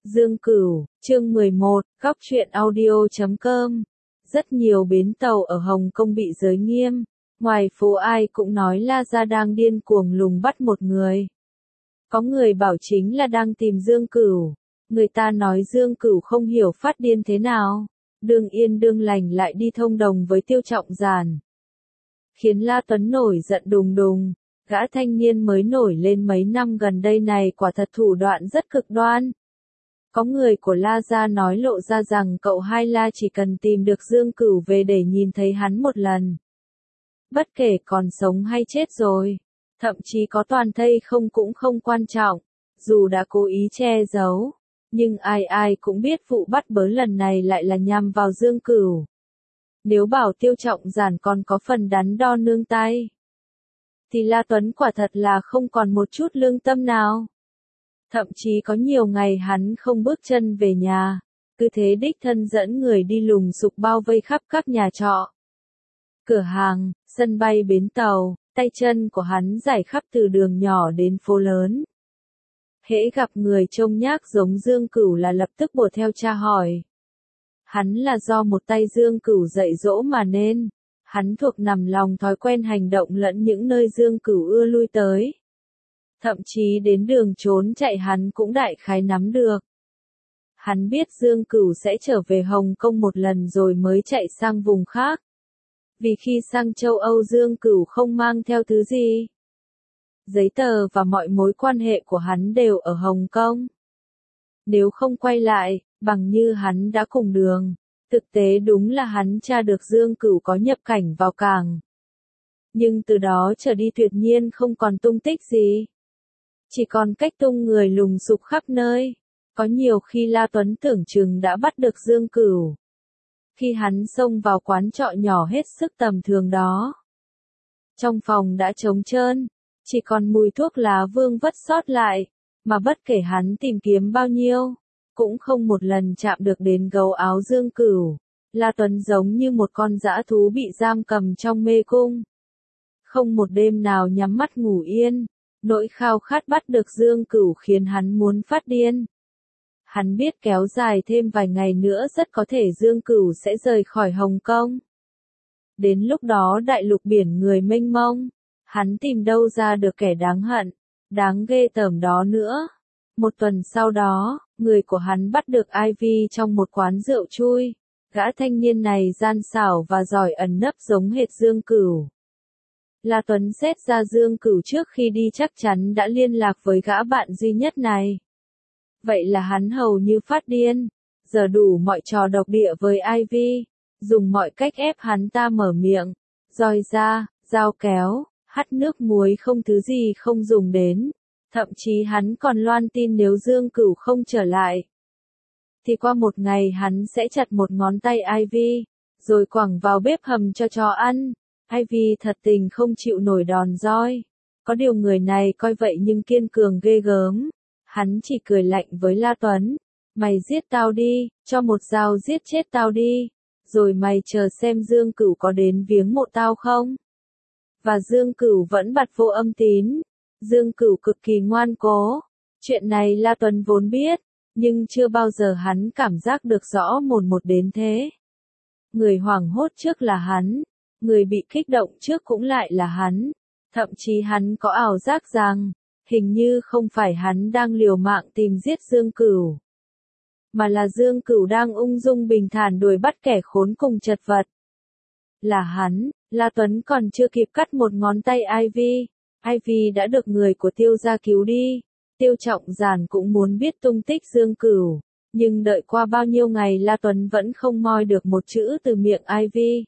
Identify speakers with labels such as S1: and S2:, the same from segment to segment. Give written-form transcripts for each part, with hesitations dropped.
S1: Dương Cửu, chương 11, góc truyện audio.com. Rất nhiều bến tàu ở Hồng Kông bị giới nghiêm, ngoài phố ai cũng nói La Gia đang điên cuồng lùng bắt một người. Có người bảo chính là đang tìm Dương Cửu, người ta nói Dương Cửu không hiểu phát điên thế nào, đương yên đương lành lại đi thông đồng với Tiêu Trọng Giản. Khiến La Tuấn nổi giận đùng đùng, gã thanh niên mới nổi lên mấy năm gần đây này quả thật thủ đoạn rất cực đoan. Có người của La Gia nói lộ ra rằng cậu Hai La chỉ cần tìm được Dương Cửu về để nhìn thấy hắn một lần. Bất kể còn sống hay chết rồi, thậm chí có toàn thây không cũng không quan trọng, dù đã cố ý che giấu, nhưng ai ai cũng biết vụ bắt bớ lần này lại là nhằm vào Dương Cửu. Nếu bảo Tiêu Trọng Giản còn có phần đắn đo nương tay, thì La Tuấn quả thật là không còn một chút lương tâm nào. Thậm chí có nhiều ngày hắn không bước chân về nhà, cứ thế đích thân dẫn người đi lùng sục bao vây khắp các nhà trọ, cửa hàng, sân bay bến tàu, tay chân của hắn rải khắp từ đường nhỏ đến phố lớn. Hễ gặp người trông nhác giống Dương Cửu là lập tức bổ theo tra hỏi. Hắn là do một tay Dương Cửu dạy dỗ mà nên, hắn thuộc nằm lòng thói quen hành động lẫn những nơi Dương Cửu ưa lui tới. Thậm chí đến đường trốn chạy hắn cũng đại khái nắm được. Hắn biết Dương Cửu sẽ trở về Hồng Kông một lần rồi mới chạy sang vùng khác. Vì khi sang châu Âu Dương Cửu không mang theo thứ gì. Giấy tờ và mọi mối quan hệ của hắn đều ở Hồng Kông. Nếu không quay lại, bằng như hắn đã cùng đường, thực tế đúng là hắn tra được Dương Cửu có nhập cảnh vào cảng. Nhưng từ đó trở đi tuyệt nhiên không còn tung tích gì. Chỉ còn cách tung người lùng sục khắp nơi. Có nhiều khi La Tuấn tưởng chừng đã bắt được Dương Cửu. Khi hắn xông vào quán trọ nhỏ hết sức tầm thường đó. Trong phòng đã trống trơn, chỉ còn mùi thuốc lá vương vất sót lại, mà bất kể hắn tìm kiếm bao nhiêu, cũng không một lần chạm được đến gấu áo Dương Cửu. La Tuấn giống như một con dã thú bị giam cầm trong mê cung. Không một đêm nào nhắm mắt ngủ yên. Nỗi khao khát bắt được Dương Cửu khiến hắn muốn phát điên. Hắn biết kéo dài thêm vài ngày nữa rất có thể Dương Cửu sẽ rời khỏi Hồng Kông. Đến lúc đó đại lục biển người mênh mông, hắn tìm đâu ra được kẻ đáng hận, đáng ghê tởm đó nữa. Một tuần sau đó, người của hắn bắt được Ivy trong một quán rượu chui. Gã thanh niên này gian xảo và giỏi ẩn nấp giống hệt Dương Cửu. La Tuấn xét ra Dương Cửu trước khi đi chắc chắn đã liên lạc với gã bạn duy nhất này. Vậy là hắn hầu như phát điên, giờ đủ mọi trò độc địa với Ivy, dùng mọi cách ép hắn ta mở miệng, roi da, dao kéo, hắt nước muối không thứ gì không dùng đến, thậm chí hắn còn loan tin nếu Dương Cửu không trở lại. Thì qua một ngày hắn sẽ chặt một ngón tay Ivy, rồi quẳng vào bếp hầm cho chó ăn. Ivy thật tình không chịu nổi đòn roi. Có điều người này coi vậy nhưng kiên cường ghê gớm. Hắn chỉ cười lạnh với La Tuấn. Mày giết tao đi, cho một dao giết chết tao đi. Rồi mày chờ xem Dương Cửu có đến viếng mộ tao không? Và Dương Cửu vẫn bặt vô âm tín. Dương Cửu cực kỳ ngoan cố. Chuyện này La Tuấn vốn biết, nhưng chưa bao giờ hắn cảm giác được rõ mồn một đến thế. Người hoảng hốt trước là hắn. Người bị kích động trước cũng lại là hắn. Thậm chí hắn có ảo giác rằng, hình như không phải hắn đang liều mạng tìm giết Dương Cửu, mà là Dương Cửu đang ung dung bình thản đuổi bắt kẻ khốn cùng chật vật. Là hắn, La Tuấn còn chưa kịp cắt một ngón tay Ivy. Ivy đã được người của Tiêu gia cứu đi. Tiêu Trọng Giản cũng muốn biết tung tích Dương Cửu, nhưng đợi qua bao nhiêu ngày La Tuấn vẫn không moi được một chữ từ miệng Ivy.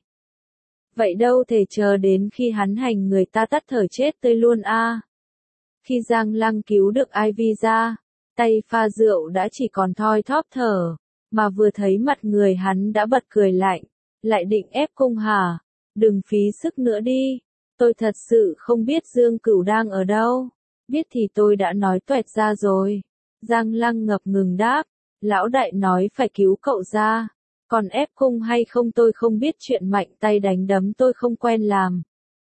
S1: Vậy đâu thể chờ đến khi hắn hành người ta tắt thở chết tươi luôn a. Khi Giang Lăng cứu được Ivy ra, tay pha rượu đã chỉ còn thoi thóp thở, mà vừa thấy mặt người hắn đã bật cười lạnh, lại định ép cung hả? Đừng phí sức nữa đi, tôi thật sự không biết Dương Cửu đang ở đâu, biết thì tôi đã nói toẹt ra rồi. Giang Lăng ngập ngừng đáp, lão đại nói phải cứu cậu ra. Còn ép cung hay không tôi không biết, chuyện mạnh tay đánh đấm tôi không quen làm.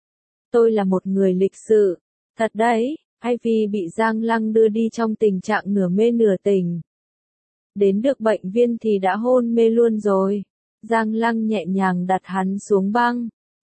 S1: Tôi là một người lịch sự. Thật đấy, Ivy bị Giang Lăng đưa đi trong tình trạng nửa mê nửa tỉnh. đến được bệnh viện thì đã hôn mê luôn rồi. Giang Lăng nhẹ nhàng đặt hắn xuống băng,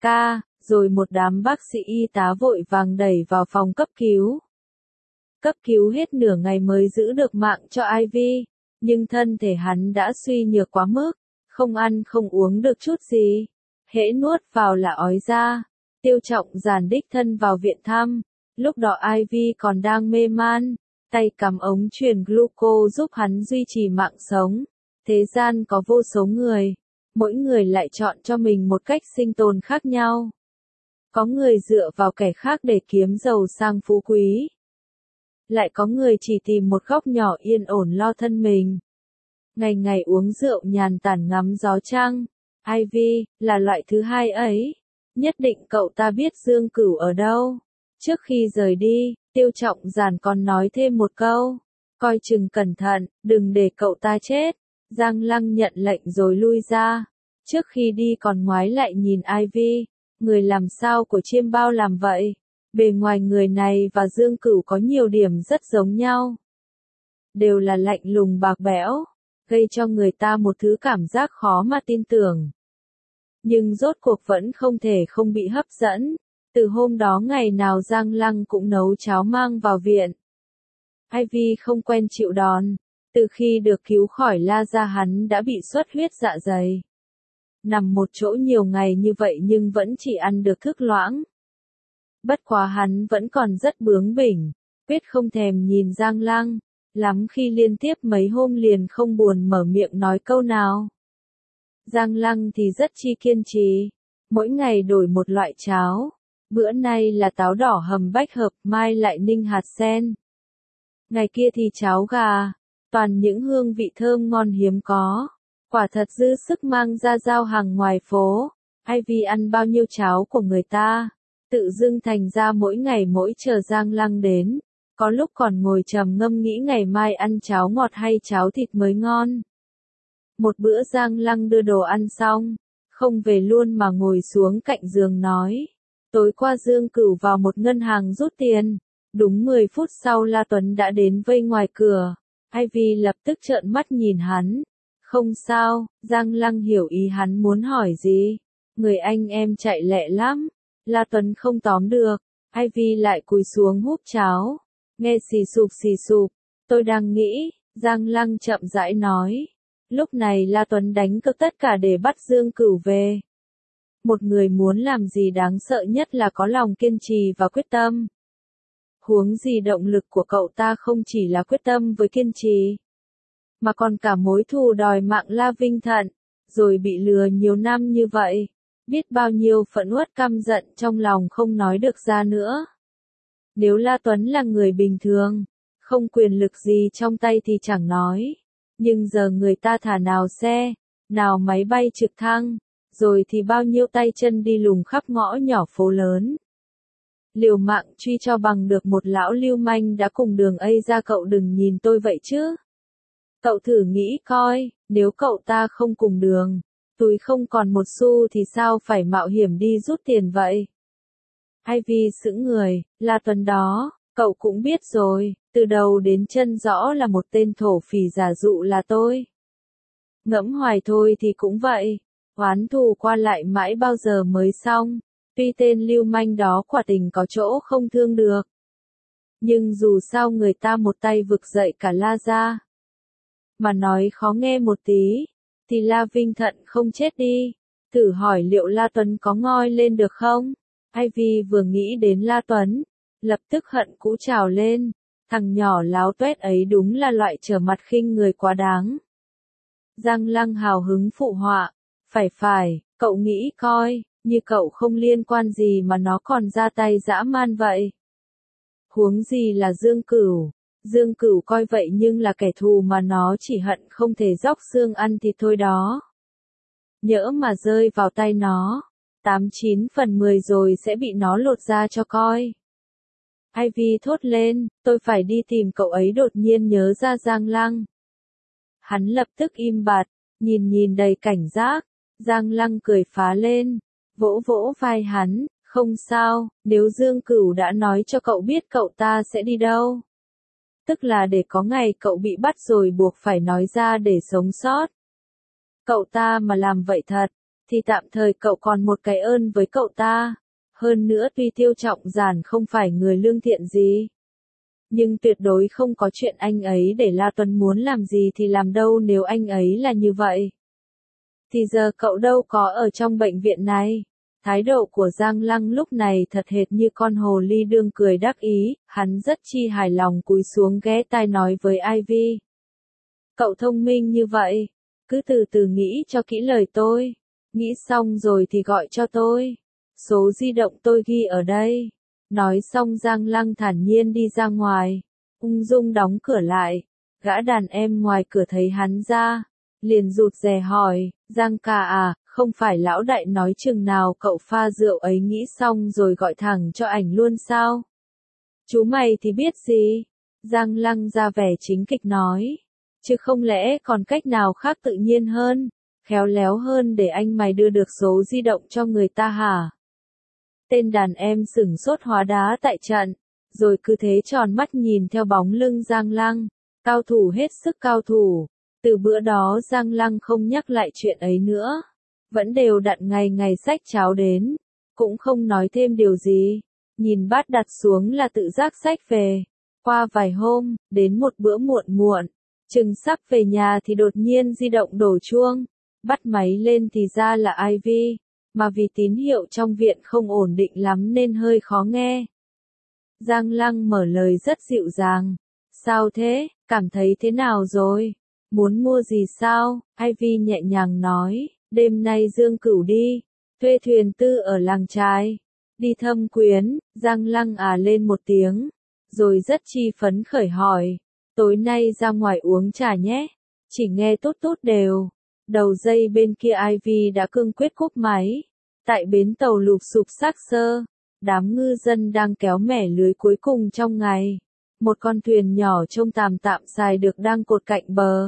S1: rồi một đám bác sĩ y tá vội vàng đẩy vào phòng cấp cứu. Cấp cứu hết nửa ngày mới giữ được mạng cho Ivy, nhưng thân thể hắn đã suy nhược quá mức, không ăn không uống được chút gì, hễ nuốt vào là ói ra. Tiêu Trọng Giản đích thân vào viện thăm, lúc đó Ivy còn đang mê man, tay cắm ống truyền gluco giúp hắn duy trì mạng sống. Thế gian có vô số người, mỗi người lại chọn cho mình một cách sinh tồn khác nhau. Có người dựa vào kẻ khác để kiếm giàu sang phú quý. Lại có người chỉ tìm một góc nhỏ yên ổn lo thân mình. Ngày ngày uống rượu nhàn tản ngắm gió trăng. Ivy, là loại thứ hai ấy. Nhất định cậu ta biết Dương Cửu ở đâu. Trước khi rời đi, Tiêu Trọng Giản còn nói thêm một câu. Coi chừng cẩn thận, đừng để cậu ta chết. Giang Lăng nhận lệnh rồi lui ra. Trước khi đi còn ngoái lại nhìn Ivy. Người làm sao của Chiêm Bao làm vậy? Bề ngoài người này và Dương Cửu có nhiều điểm rất giống nhau. Đều là lạnh lùng bạc bẽo, gây cho người ta một thứ cảm giác khó mà tin tưởng. Nhưng rốt cuộc vẫn không thể không bị hấp dẫn. Từ hôm đó ngày nào Giang Lăng cũng nấu cháo mang vào viện. Ivy không quen chịu đòn. Từ khi được cứu khỏi La Gia hắn đã bị xuất huyết dạ dày. Nằm một chỗ nhiều ngày như vậy nhưng vẫn chỉ ăn được thức loãng. Bất quá hắn vẫn còn rất bướng bỉnh, quyết không thèm nhìn Giang Lăng, lắm khi liên tiếp mấy hôm liền không buồn mở miệng nói câu nào. Giang Lăng thì rất chi kiên trì, mỗi ngày đổi một loại cháo, bữa nay là táo đỏ hầm bách hợp, mai lại ninh hạt sen. Ngày kia thì cháo gà, toàn những hương vị thơm ngon hiếm có, quả thật dư sức mang ra giao hàng ngoài phố. Ivy ăn bao nhiêu cháo của người ta, tự dưng thành ra mỗi ngày mỗi chờ Giang Lăng đến, có lúc còn ngồi trầm ngâm nghĩ ngày mai ăn cháo ngọt hay cháo thịt mới ngon. Một bữa Giang Lăng đưa đồ ăn xong, không về luôn mà ngồi xuống cạnh giường nói. Tối qua Dương Cửu vào một ngân hàng rút tiền, đúng 10 phút sau La Tuấn đã đến vây ngoài cửa. Ivy lập tức trợn mắt nhìn hắn. Không sao, Giang Lăng hiểu ý hắn muốn hỏi gì. Người anh em chạy lẹ lắm. La Tuấn không tóm được. Ivy lại cúi xuống húp cháo. Nghe xì sụp, tôi đang nghĩ, Giang Lăng chậm rãi nói. Lúc này La Tuấn đánh cược tất cả để bắt Dương Cửu về. Một người muốn làm gì đáng sợ nhất là có lòng kiên trì và quyết tâm. Huống gì động lực của cậu ta không chỉ là quyết tâm với kiên trì, mà còn cả mối thù đòi mạng La Vinh Thận, rồi bị lừa nhiều năm như vậy. Biết bao nhiêu phẫn uất căm giận trong lòng không nói được ra nữa. Nếu La Tuấn là người bình thường, không quyền lực gì trong tay thì chẳng nói. Nhưng giờ người ta thả nào xe, nào máy bay trực thăng, rồi thì bao nhiêu tay chân đi lùng khắp ngõ nhỏ phố lớn. Liều mạng truy cho bằng được một lão lưu manh đã cùng đường ấy ra, cậu đừng nhìn tôi vậy chứ. Cậu thử nghĩ coi, nếu cậu ta không cùng đường, túi không còn một xu thì sao phải mạo hiểm đi rút tiền vậy? Ivy sững người, La Tuấn đó, cậu cũng biết rồi, từ đầu đến chân rõ là một tên thổ phỉ giả dụ là tôi. Ngẫm hoài thôi thì cũng vậy, oán thù qua lại mãi bao giờ mới xong, tuy tên lưu manh đó quả tình có chỗ không thương được. Nhưng dù sao người ta một tay vực dậy cả La Gia. Mà nói khó nghe một tí, thì La Vinh Thận không chết đi, thử hỏi liệu La Tuấn có ngoi lên được không? Ivy vừa nghĩ đến La Tuấn, lập tức hận cũ trào lên, thằng nhỏ láo tuét ấy đúng là loại trở mặt khinh người quá đáng. Giang Lăng hào hứng phụ họa, phải, cậu nghĩ coi, như cậu không liên quan gì mà nó còn ra tay dã man vậy. Huống gì là Dương Cửu coi vậy nhưng là kẻ thù mà nó chỉ hận không thể róc xương ăn thịt thôi đó. Nhỡ mà rơi vào tay nó, 89 phần 10 rồi sẽ bị nó lột ra cho coi. Ivy thốt lên, tôi phải đi tìm cậu ấy, đột nhiên nhớ ra Giang Lăng. Hắn lập tức im bặt, nhìn đầy cảnh giác. Giang Lăng cười phá lên, vỗ vai hắn, không sao, nếu Dương Cửu đã nói cho cậu biết cậu ta sẽ đi đâu. tức là để có ngày cậu bị bắt rồi buộc phải nói ra để sống sót. Cậu ta mà làm vậy thật, thì tạm thời cậu còn một cái ơn với cậu ta. Hơn nữa tuy Tiêu Trọng Giản không phải người lương thiện gì, nhưng tuyệt đối không có chuyện anh ấy để La Tuấn muốn làm gì thì làm đâu. Nếu anh ấy là như vậy, thì giờ cậu đâu có ở trong bệnh viện này. Thái độ của Giang Lăng lúc này thật hệt như con hồ ly đương cười đắc ý, hắn rất chi hài lòng cúi xuống ghé tai nói với Ivy. Cậu thông minh như vậy, cứ từ từ nghĩ cho kỹ lời tôi. Nghĩ xong rồi thì gọi cho tôi. Số di động tôi ghi ở đây. Nói xong Giang Lăng thản nhiên đi ra ngoài, ung dung đóng cửa lại. Gã đàn em ngoài cửa thấy hắn ra, liền rụt rè hỏi, Giang ca à, không phải lão đại nói chừng nào cậu pha rượu ấy nghĩ xong rồi gọi thẳng cho ảnh luôn sao? Chú mày thì biết gì? Giang Lăng ra vẻ chính kịch nói, chứ không lẽ còn cách nào khác tự nhiên hơn, khéo léo hơn để anh mày đưa được số di động cho người ta hả? Tên đàn em sửng sốt hóa đá tại trận, rồi cứ thế tròn mắt nhìn theo bóng lưng Giang Lăng, cao thủ hết sức cao thủ. Từ bữa đó Giang Lăng không nhắc lại chuyện ấy nữa, vẫn đều đặn ngày ngày xách cháo đến, cũng không nói thêm điều gì, nhìn bát đặt xuống là tự giác xách về. Qua vài hôm, đến một bữa muộn muộn, chừng sắp về nhà thì đột nhiên di động đổ chuông, bắt máy lên thì ra là Ivy, mà vì tín hiệu trong viện không ổn định lắm nên hơi khó nghe. Giang Lăng mở lời rất dịu dàng, sao thế, cảm thấy thế nào rồi? Muốn mua gì sao? Ivy nhẹ nhàng nói, đêm nay Dương Cửu đi, thuê thuyền tư ở làng Chài, đi Thâm Quyến. Giang Lăng à lên một tiếng, rồi rất chi phấn khởi hỏi, tối nay ra ngoài uống trà nhé. Chỉ nghe tốt tốt đều, đầu dây bên kia Ivy đã cương quyết cúp máy. Tại bến tàu lụp xụp xác xơ, đám ngư dân đang kéo mẻ lưới cuối cùng trong ngày. Một con thuyền nhỏ trông tạm tạm xài được đang cột cạnh bờ.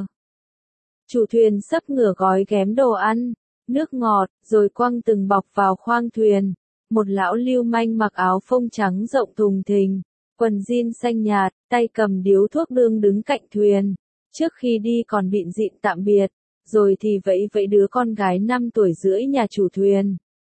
S1: Chủ thuyền sấp ngửa gói ghém đồ ăn, nước ngọt, rồi quăng từng bọc vào khoang thuyền. Một lão lưu manh mặc áo phông trắng rộng thùng thình, quần jean xanh nhạt, tay cầm điếu thuốc đương đứng cạnh thuyền. Trước khi đi còn bịn dịn tạm biệt, rồi thì vẫy vẫy đứa con gái 5 tuổi rưỡi nhà chủ thuyền.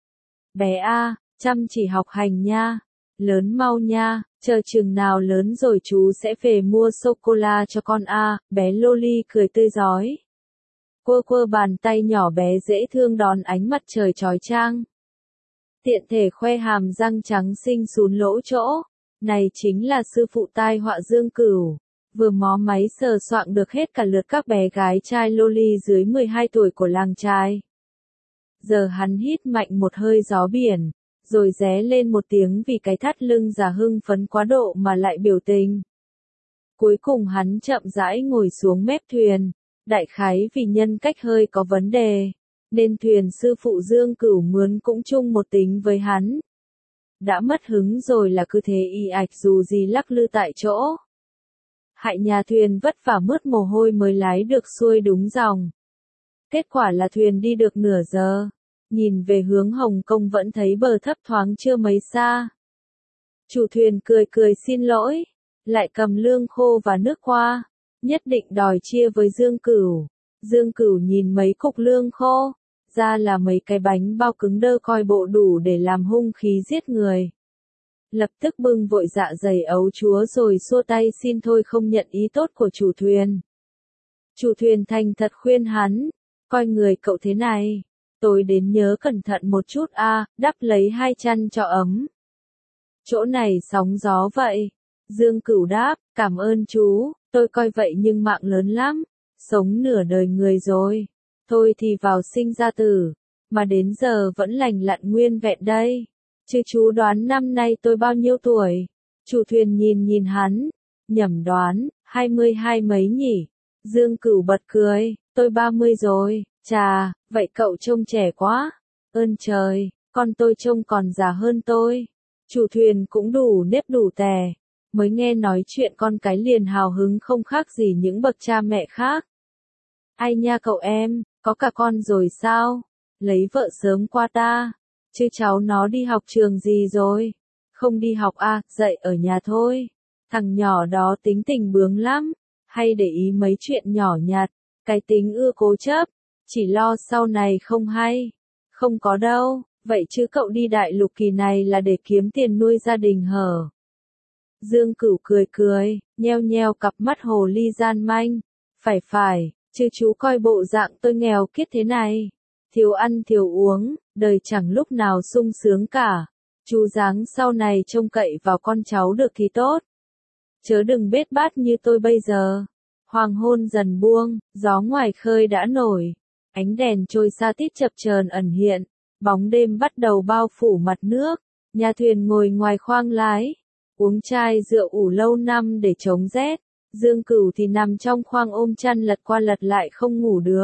S1: Bé A, chăm chỉ học hành nha, lớn mau nha, chờ chừng nào lớn rồi chú sẽ về mua sô-cô-la cho con A. Bé Loli cười tươi rói, quơ quơ bàn tay nhỏ bé dễ thương đón ánh mặt trời chói chang. Tiện thể khoe hàm răng trắng xinh sún lỗ chỗ, này chính là sư phụ tai họa Dương Cửu, vừa mó máy sờ soạng được hết cả lượt các bé gái trai Loli dưới 12 tuổi của làng Chài. Giờ hắn hít mạnh một hơi gió biển, rồi ré lên một tiếng vì cái thắt lưng già hưng phấn quá độ mà lại biểu tình. Cuối cùng hắn chậm rãi ngồi xuống mép thuyền, đại khái vì nhân cách hơi có vấn đề, nên thuyền sư phụ Dương Cửu mướn cũng chung một tính với hắn. Đã mất hứng rồi là cứ thế y ạch dù gì lắc lư tại chỗ. Hại nhà thuyền vất vả mướt mồ hôi mới lái được xuôi đúng dòng. Kết quả là thuyền đi được nửa giờ, nhìn về hướng Hồng Kông vẫn thấy bờ thấp thoáng chưa mấy xa. Chủ thuyền cười cười xin lỗi, lại cầm lương khô và nước qua, nhất định đòi chia với Dương Cửu. Dương Cửu nhìn mấy cục lương khô, ra là mấy cái bánh bao cứng đơ coi bộ đủ để làm hung khí giết người. Lập tức bưng vội dạ dày ấu chúa rồi xua tay xin thôi không nhận ý tốt của chủ thuyền. Chủ thuyền thành thật khuyên hắn, coi người cậu thế này, tối đến nhớ cẩn thận một chút a, đắp lấy 2 chăn cho ấm. Chỗ này sóng gió vậy. Dương Cửu đáp, cảm ơn chú, tôi coi vậy nhưng mạng lớn lắm, sống nửa đời người rồi. Thôi thì vào sinh ra tử, mà đến giờ vẫn lành lặn nguyên vẹn đây. Chứ chú đoán năm nay tôi bao nhiêu tuổi? Chủ thuyền nhìn hắn, nhẩm đoán, 22 mấy nhỉ? Dương Cửu bật cười, tôi 30 rồi, chà, vậy cậu trông trẻ quá. Ơn trời, con tôi trông còn già hơn tôi. Chủ thuyền cũng đủ nếp đủ tè, mới nghe nói chuyện con cái liền hào hứng không khác gì những bậc cha mẹ khác. Ai nha cậu em, có cả con rồi sao? Lấy vợ sớm qua ta. Chứ cháu nó đi học trường gì rồi? Không đi học à, dạy ở nhà thôi. Thằng nhỏ đó tính tình bướng lắm, hay để ý mấy chuyện nhỏ nhặt, cái tính ưa cố chấp, chỉ lo sau này không hay. Không có đâu, vậy chứ cậu đi đại lục kỳ này là để kiếm tiền nuôi gia đình hở? Dương Cửu cười cười, nheo nheo cặp mắt hồ ly gian manh. Phải, chứ chú coi bộ dạng tôi nghèo kiết thế này. Thiếu ăn thiếu uống, đời chẳng lúc nào sung sướng cả. Chú dáng sau này trông cậy vào con cháu được thì tốt. Chớ đừng bết bát như tôi bây giờ. Hoàng hôn dần buông, gió ngoài khơi đã nổi. Ánh đèn trôi xa tít chập chờn ẩn hiện. Bóng đêm bắt đầu bao phủ mặt nước. Nhà thuyền ngồi ngoài khoang lái. Uống chai rượu ủ lâu năm để chống rét. Dương Cửu thì nằm trong khoang ôm chăn lật qua lật lại không ngủ được.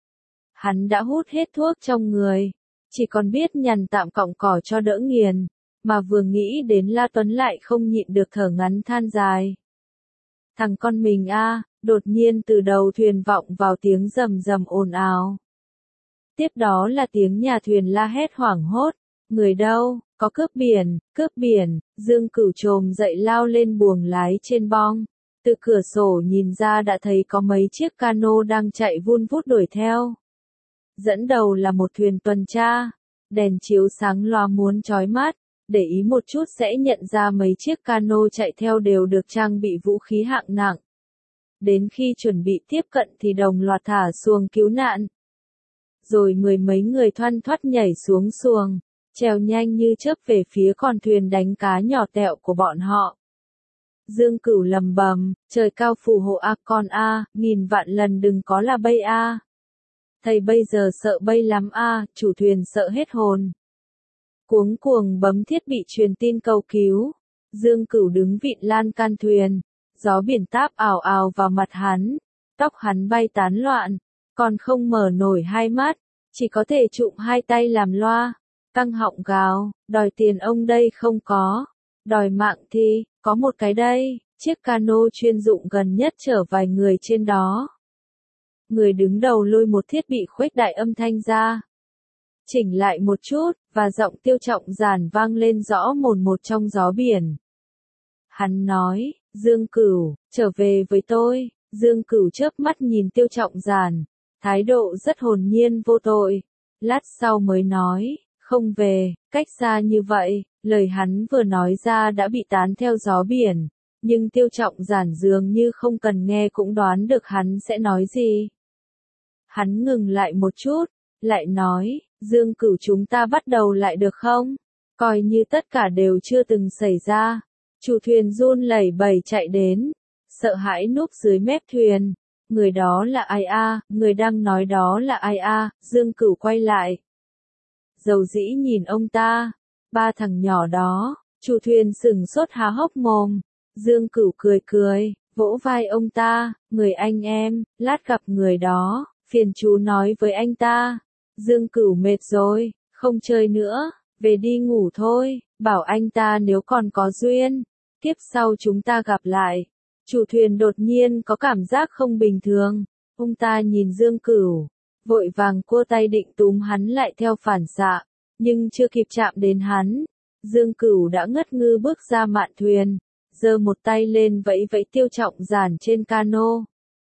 S1: Hắn đã hút hết thuốc trong người. Chỉ còn biết nhằn tạm cọng cỏ cho đỡ nghiền. Mà vừa nghĩ đến La Tuấn lại không nhịn được thở ngắn than dài. Thằng con mình a, đột nhiên từ đầu thuyền vọng vào tiếng rầm rầm ồn ào. Tiếp đó là tiếng nhà thuyền la hét hoảng hốt. Người đâu, có cướp biển, Dương Cửu trồm dậy lao lên buồng lái trên bong. Từ cửa sổ nhìn ra đã thấy có mấy chiếc cano đang chạy vun vút đuổi theo. Dẫn đầu là một thuyền tuần tra, đèn chiếu sáng loa muốn chói mắt, để ý một chút sẽ nhận ra mấy chiếc cano chạy theo đều được trang bị vũ khí hạng nặng. Đến khi chuẩn bị tiếp cận thì đồng loạt thả xuồng cứu nạn. Rồi mười mấy người thoăn thoắt nhảy xuống xuồng, trèo nhanh như chớp về phía con thuyền đánh cá nhỏ tẹo của bọn họ. Dương Cửu lầm bầm, trời cao phù hộ a con a, nghìn vạn lần đừng có là bây a. Thầy bây giờ sợ bây lắm a, chủ thuyền sợ hết hồn. Cuống cuồng bấm thiết bị truyền tin cầu cứu. Dương Cửu đứng vịn lan can thuyền, gió biển táp ào ào vào mặt hắn, tóc hắn bay tán loạn, còn không mở nổi hai mắt, chỉ có thể trụm hai tay làm loa, căng họng gào, đòi tiền ông đây không có, đòi mạng thì, có một cái đây, chiếc cano chuyên dụng gần nhất chở vài người trên đó. Người đứng đầu lôi một thiết bị khuếch đại âm thanh ra. Chỉnh lại một chút, và giọng Tiêu Trọng Giản vang lên rõ mồn một trong gió biển. Hắn nói, Dương Cửu, trở về với tôi. Dương Cửu chớp mắt nhìn Tiêu Trọng Giản, thái độ rất hồn nhiên vô tội. Lát sau mới nói, không về, cách xa như vậy, lời hắn vừa nói ra đã bị tán theo gió biển. Nhưng Tiêu Trọng Giản dường như không cần nghe cũng đoán được hắn sẽ nói gì. Hắn ngừng lại một chút, lại nói, Dương Cửu chúng ta bắt đầu lại được không? Coi như tất cả đều chưa từng xảy ra. Chủ thuyền run lẩy bẩy chạy đến, sợ hãi núp dưới mép thuyền. Người đó là ai a? Người đang nói đó là ai a? Dương Cửu quay lại. Dầu dĩ nhìn ông ta, ba thằng nhỏ đó, chủ thuyền sửng sốt há hốc mồm. Dương Cửu cười cười, vỗ vai ông ta, người anh em, lát gặp người đó, phiền chú nói với anh ta. Dương Cửu mệt rồi, không chơi nữa, về đi ngủ thôi, bảo anh ta nếu còn có duyên, kiếp sau chúng ta gặp lại. Chủ thuyền đột nhiên có cảm giác không bình thường, ông ta nhìn Dương Cửu, vội vàng cua tay định túm hắn lại theo phản xạ, nhưng chưa kịp chạm đến hắn, Dương Cửu đã ngất ngư bước ra mạn thuyền, giơ một tay lên vẫy vẫy Tiêu Trọng Giản trên cano.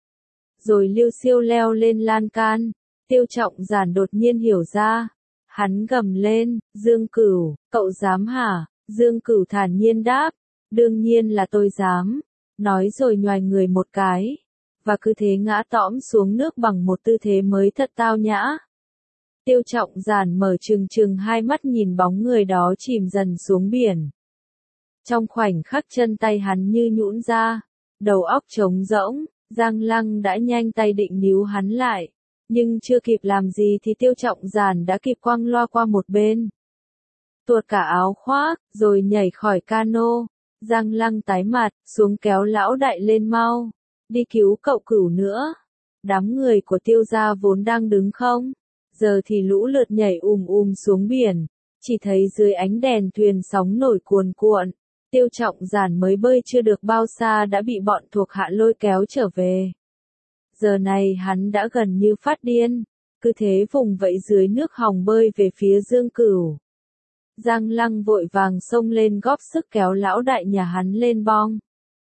S1: Rồi liêu xiêu leo lên lan can. Tiêu Trọng Giản đột nhiên hiểu ra. Hắn gầm lên, Dương Cửu, cậu dám hả? Dương Cửu thản nhiên đáp, đương nhiên là tôi dám. Nói rồi nhoài người một cái. Và cứ thế ngã tõm xuống nước bằng một tư thế mới thật tao nhã. Tiêu Trọng Giản mở trừng trừng hai mắt nhìn bóng người đó chìm dần xuống biển. Trong khoảnh khắc chân tay hắn như nhũn ra, đầu óc trống rỗng, Giang Lăng đã nhanh tay định níu hắn lại. Nhưng chưa kịp làm gì thì Tiêu Trọng Giản đã kịp quăng loa qua một bên. Tuột cả áo khoác, rồi nhảy khỏi cano. Giang Lăng tái mặt, xuống kéo lão đại lên mau. Đi cứu cậu Cửu nữa. Đám người của Tiêu gia vốn đang đứng không. Giờ thì lũ lượt nhảy xuống biển. Chỉ thấy dưới ánh đèn thuyền sóng nổi cuồn cuộn. Tiêu Trọng Giản mới bơi chưa được bao xa đã bị bọn thuộc hạ lôi kéo trở về. Giờ này hắn đã gần như phát điên, cứ thế vùng vẫy dưới nước hòng bơi về phía Dương Cửu. Giang Lăng vội vàng xông lên góp sức kéo lão đại nhà hắn lên bong.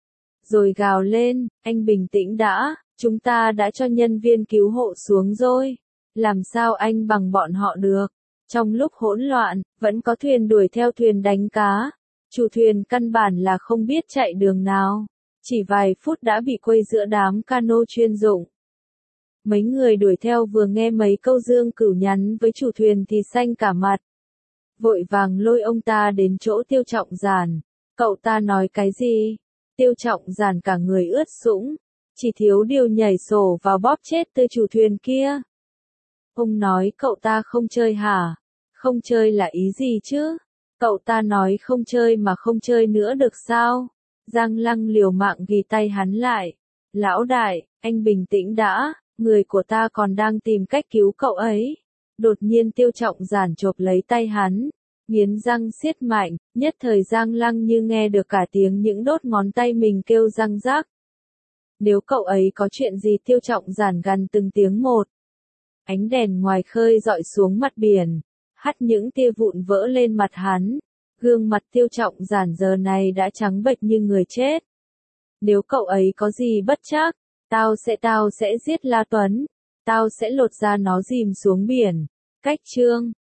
S1: rồi gào lên, anh bình tĩnh đã, chúng ta đã cho nhân viên cứu hộ xuống rồi. Làm sao anh bằng bọn họ được? Trong lúc hỗn loạn, vẫn có thuyền đuổi theo thuyền đánh cá. Chủ thuyền căn bản là không biết chạy đường nào. Chỉ vài phút đã bị quây giữa đám cano chuyên dụng. Mấy người đuổi theo vừa nghe mấy câu Dương Cửu nhắn với chủ thuyền thì xanh cả mặt. Vội vàng lôi ông ta đến chỗ Tiêu Trọng Giản. Cậu ta nói cái gì? Tiêu Trọng Giản cả người ướt sũng. Chỉ thiếu điều nhảy sổ vào bóp chết từ chủ thuyền kia. Ông nói cậu ta không chơi hả? Không chơi là ý gì chứ? Cậu ta nói không chơi mà không chơi nữa được sao? Giang Lăng liều mạng ghi tay hắn lại. Lão đại, anh bình tĩnh đã, người của ta còn đang tìm cách cứu cậu ấy. Đột nhiên Tiêu Trọng Giản chộp lấy tay hắn, nghiến răng siết mạnh, nhất thời Giang Lăng như nghe được cả tiếng những đốt ngón tay mình kêu răng rác. Nếu cậu ấy có chuyện gì Tiêu Trọng Giản gằn từng tiếng một. Ánh đèn ngoài khơi dọi xuống mặt biển, hắt những tia vụn vỡ lên mặt hắn. Gương mặt Tiêu Trọng Giản giờ này đã trắng bệch như người chết. Nếu cậu ấy có gì bất trắc, tao sẽ giết La Tuấn. Tao sẽ lột da nó dìm xuống biển. Cách chương